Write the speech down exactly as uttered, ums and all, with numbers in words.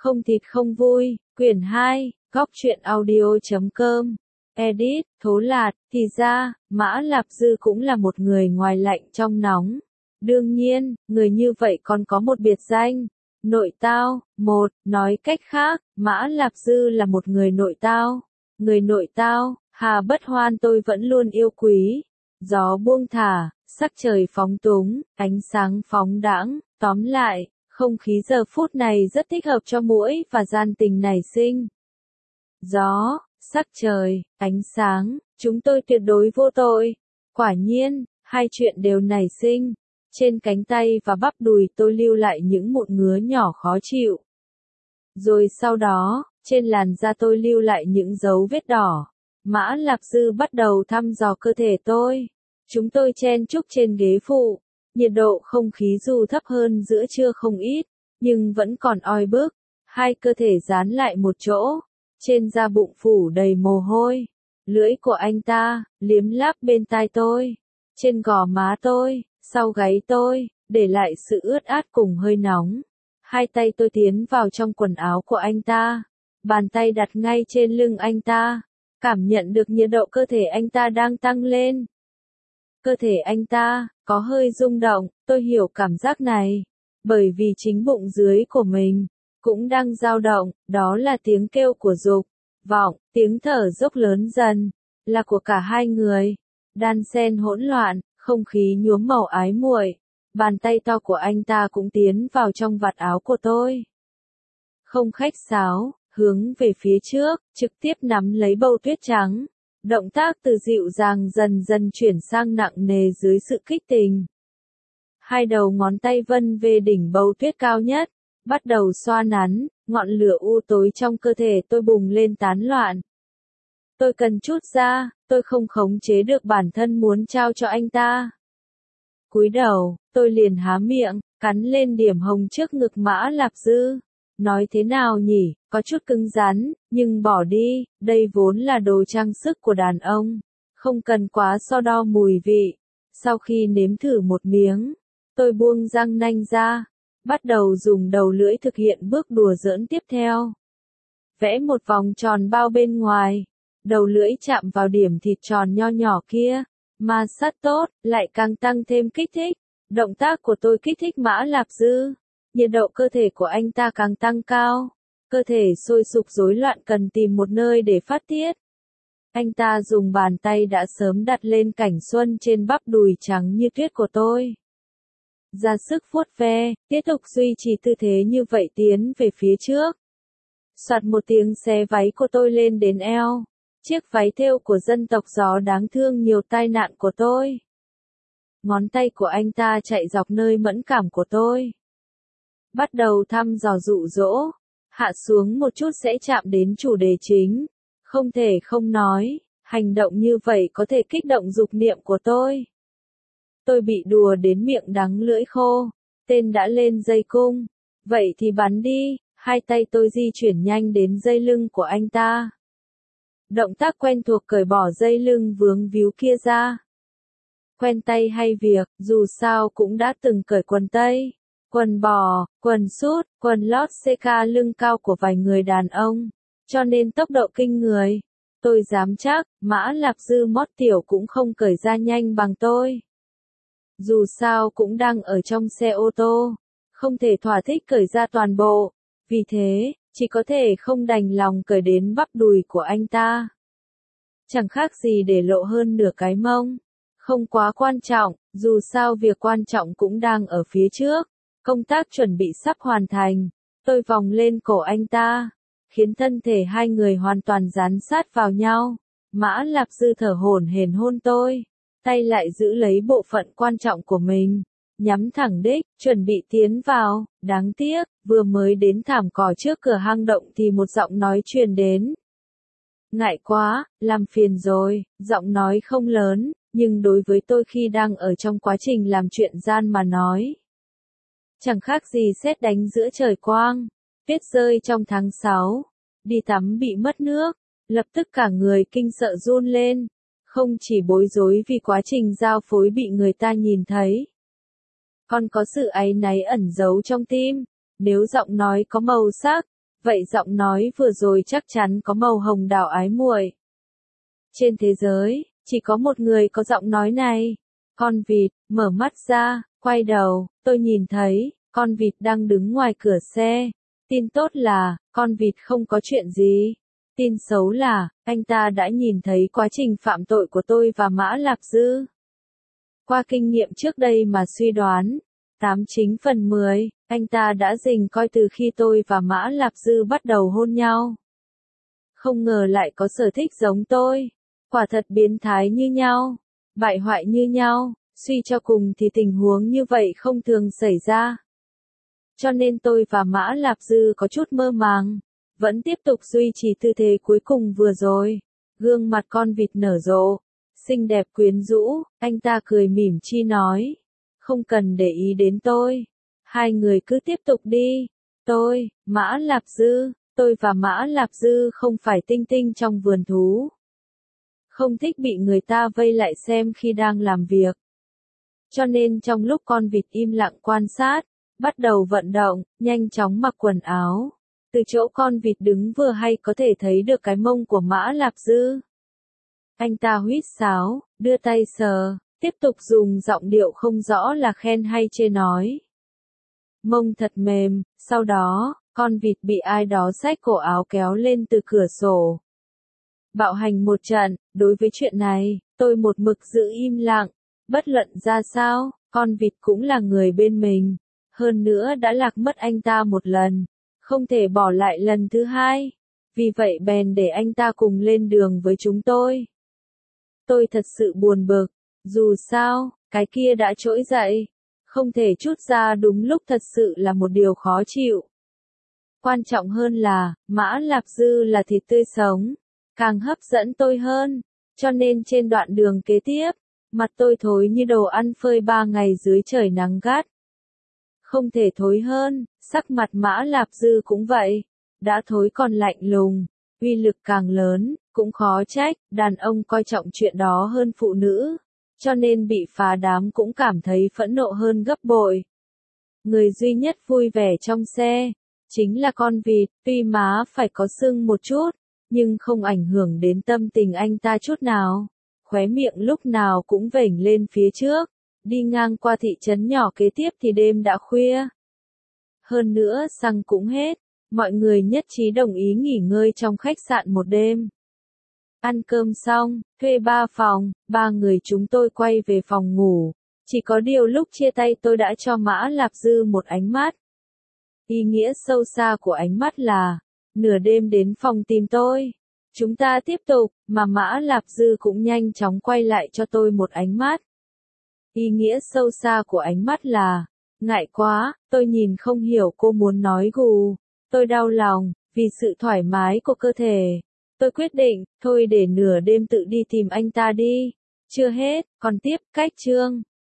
Không thịt không vui, quyển hai, góc truyện audio chấm com. Edit, Thố Lạt, thì ra, Mã Lạp Dư cũng là một người ngoài lạnh trong nóng. Đương nhiên, người như vậy còn có một biệt danh, nội tao. Một, nói cách khác, Mã Lạp Dư là một người nội tao. Người nội tao, hà bất hoan tôi vẫn luôn yêu quý. Gió buông thả, sắc trời phóng túng, ánh sáng phóng đãng, tóm lại, không khí giờ phút này rất thích hợp cho muỗi và gian tình nảy sinh. Gió, sắc trời, ánh sáng, chúng tôi tuyệt đối vô tội. Quả nhiên, hai chuyện đều nảy sinh. Trên cánh tay và bắp đùi tôi lưu lại những mụn ngứa nhỏ khó chịu. Rồi sau đó, trên làn da tôi lưu lại những dấu vết đỏ. Mã Lạp Dư bắt đầu thăm dò cơ thể tôi. Chúng tôi chen chúc trên ghế phụ. Nhiệt độ không khí dù thấp hơn giữa trưa không ít, nhưng vẫn còn oi bức. Hai cơ thể dán lại một chỗ. Trên da bụng phủ đầy mồ hôi. Lưỡi của anh ta, liếm láp bên tai tôi. Trên gò má tôi, sau gáy tôi, để lại sự ướt át cùng hơi nóng. Hai tay tôi tiến vào trong quần áo của anh ta. Bàn tay đặt ngay trên lưng anh ta. Cảm nhận được nhiệt độ cơ thể anh ta đang tăng lên. Cơ thể anh ta, có hơi rung động, tôi hiểu cảm giác này. Bởi vì chính bụng dưới của mình, cũng đang dao động, đó là tiếng kêu của dục, vọng, tiếng thở dốc lớn dần, là của cả hai người. Đan xen hỗn loạn, không khí nhuốm màu ái muội. Bàn tay to của anh ta cũng tiến vào trong vạt áo của tôi. Không khách sáo, hướng về phía trước, trực tiếp nắm lấy bầu tuyết trắng. Động tác từ dịu dàng dần dần chuyển sang nặng nề dưới sự kích tình. Hai đầu ngón tay vân về đỉnh bầu tuyết cao nhất, bắt đầu xoa nắn, ngọn lửa u tối trong cơ thể tôi bùng lên tán loạn. Tôi cần chút ra, tôi không khống chế được bản thân muốn trao cho anh ta. Cúi đầu, tôi liền há miệng, cắn lên điểm hồng trước ngực Mã Lạp Dư. Nói thế nào nhỉ, có chút cứng rắn, nhưng bỏ đi, đây vốn là đồ trang sức của đàn ông. Không cần quá so đo mùi vị. Sau khi nếm thử một miếng, tôi buông răng nanh ra, bắt đầu dùng đầu lưỡi thực hiện bước đùa giỡn tiếp theo. Vẽ một vòng tròn bao bên ngoài, đầu lưỡi chạm vào điểm thịt tròn nho nhỏ kia, ma sát tốt, lại càng tăng thêm kích thích. Động tác của tôi kích thích Mã Lạp Dư. Nhiệt độ cơ thể của anh ta càng tăng cao. Cơ thể sôi sục rối loạn cần tìm một nơi để phát tiết. Anh ta dùng bàn tay đã sớm đặt lên cảnh xuân trên bắp đùi trắng như tuyết của tôi. Ra sức vuốt ve, tiếp tục duy trì tư thế như vậy tiến về phía trước. Soạt một tiếng xé váy của tôi lên đến eo. Chiếc váy thêu của dân tộc gió đáng thương nhiều tai nạn của tôi. Ngón tay của anh ta chạy dọc nơi mẫn cảm của tôi. Bắt đầu thăm dò dụ dỗ, hạ xuống một chút sẽ chạm đến chủ đề chính. Không thể không nói, hành động như vậy có thể kích động dục niệm của tôi. Tôi bị đùa đến miệng đắng lưỡi khô, tên đã lên dây cung. Vậy thì bắn đi, hai tay tôi di chuyển nhanh đến dây lưng của anh ta. Động tác quen thuộc cởi bỏ dây lưng vướng víu kia ra. Quen tay hay việc, dù sao cũng đã từng cởi quần tây, quần bò, quần sút, quần lót xê ca lưng cao của vài người đàn ông. Cho nên tốc độ kinh người. Tôi dám chắc, Mã Lạp Dư mót tiểu cũng không cởi ra nhanh bằng tôi. Dù sao cũng đang ở trong xe ô tô, không thể thỏa thích cởi ra toàn bộ. Vì thế, chỉ có thể không đành lòng cởi đến bắp đùi của anh ta. Chẳng khác gì để lộ hơn nửa cái mông. Không quá quan trọng, dù sao việc quan trọng cũng đang ở phía trước. Công tác chuẩn bị sắp hoàn thành. Tôi vòng lên cổ anh ta, khiến thân thể hai người hoàn toàn dán sát vào nhau. Mã Lạp Dư thở hổn hển hôn tôi, tay lại giữ lấy bộ phận quan trọng của mình, nhắm thẳng đích, chuẩn bị tiến vào. Đáng tiếc, vừa mới đến thảm cỏ trước cửa hang động thì một giọng nói truyền đến. Ngại quá, làm phiền rồi. Giọng nói không lớn, nhưng đối với tôi khi đang ở trong quá trình làm chuyện gian mà nói, chẳng khác gì sét đánh giữa trời quang. Tuyết rơi trong tháng sáu, đi tắm bị mất nước, lập tức cả người kinh sợ run lên. Không chỉ bối rối vì quá trình giao phối bị người ta nhìn thấy, còn có sự áy náy ẩn giấu trong tim. Nếu giọng nói có màu sắc, vậy giọng nói vừa rồi chắc chắn có màu hồng đào ái muội. Trên thế giới, chỉ có một người có giọng nói này. Con vịt, mở mắt ra, quay đầu, tôi nhìn thấy, con vịt đang đứng ngoài cửa xe. Tin tốt là, con vịt không có chuyện gì. Tin xấu là, anh ta đã nhìn thấy quá trình phạm tội của tôi và Mã Lạp Dư. Qua kinh nghiệm trước đây mà suy đoán, tám chín phần mười, anh ta đã rình coi từ khi tôi và Mã Lạp Dư bắt đầu hôn nhau. Không ngờ lại có sở thích giống tôi. Quả thật biến thái như nhau, bại hoại như nhau, suy cho cùng thì tình huống như vậy không thường xảy ra. Cho nên tôi và Mã Lạp Dư có chút mơ màng, vẫn tiếp tục duy trì tư thế cuối cùng vừa rồi. Gương mặt con vịt nở rộ, xinh đẹp quyến rũ, anh ta cười mỉm chi nói. Không cần để ý đến tôi. Hai người cứ tiếp tục đi. Tôi, Mã Lạp Dư, tôi và Mã Lạp Dư không phải tinh tinh trong vườn thú. Không thích bị người ta vây lại xem khi đang làm việc. Cho nên trong lúc con vịt im lặng quan sát, bắt đầu vận động, nhanh chóng mặc quần áo. Từ chỗ con vịt đứng vừa hay có thể thấy được cái mông của Mã Lạp Dư. Anh ta huýt sáo, đưa tay sờ, tiếp tục dùng giọng điệu không rõ là khen hay chê nói. Mông thật mềm, sau đó, con vịt bị ai đó xách cổ áo kéo lên từ cửa sổ. Bạo hành một trận, đối với chuyện này, tôi một mực giữ im lặng, bất luận ra sao, con vịt cũng là người bên mình. Hơn nữa đã lạc mất anh ta một lần, không thể bỏ lại lần thứ hai. Vì vậy bèn để anh ta cùng lên đường với chúng tôi. Tôi thật sự buồn bực, dù sao, cái kia đã trỗi dậy. Không thể trút ra đúng lúc thật sự là một điều khó chịu. Quan trọng hơn là, Mã Lạp Dư là thịt tươi sống, càng hấp dẫn tôi hơn. Cho nên trên đoạn đường kế tiếp, mặt tôi thối như đồ ăn phơi ba ngày dưới trời nắng gắt. Không thể thối hơn, sắc mặt Mã Lạp Dư cũng vậy. Đã thối còn lạnh lùng, uy lực càng lớn, cũng khó trách, đàn ông coi trọng chuyện đó hơn phụ nữ. Cho nên bị phá đám cũng cảm thấy phẫn nộ hơn gấp bội. Người duy nhất vui vẻ trong xe, chính là con vịt, tuy má phải có sưng một chút, nhưng không ảnh hưởng đến tâm tình anh ta chút nào. Khóe miệng lúc nào cũng vểnh lên phía trước, đi ngang qua thị trấn nhỏ kế tiếp thì đêm đã khuya. Hơn nữa xăng cũng hết, mọi người nhất trí đồng ý nghỉ ngơi trong khách sạn một đêm. Ăn cơm xong, thuê ba phòng, ba người chúng tôi quay về phòng ngủ. Chỉ có điều lúc chia tay tôi đã cho Mã Lạp Dư một ánh mắt. Ý nghĩa sâu xa của ánh mắt là, nửa đêm đến phòng tìm tôi. Chúng ta tiếp tục, mà Mã Lạp Dư cũng nhanh chóng quay lại cho tôi một ánh mắt. Ý nghĩa sâu xa của ánh mắt là, ngại quá, tôi nhìn không hiểu cô muốn nói gù. Tôi đau lòng, vì sự thoải mái của cơ thể. Tôi quyết định, thôi để nửa đêm tự đi tìm anh ta đi. Chưa hết, còn tiếp, cách chương.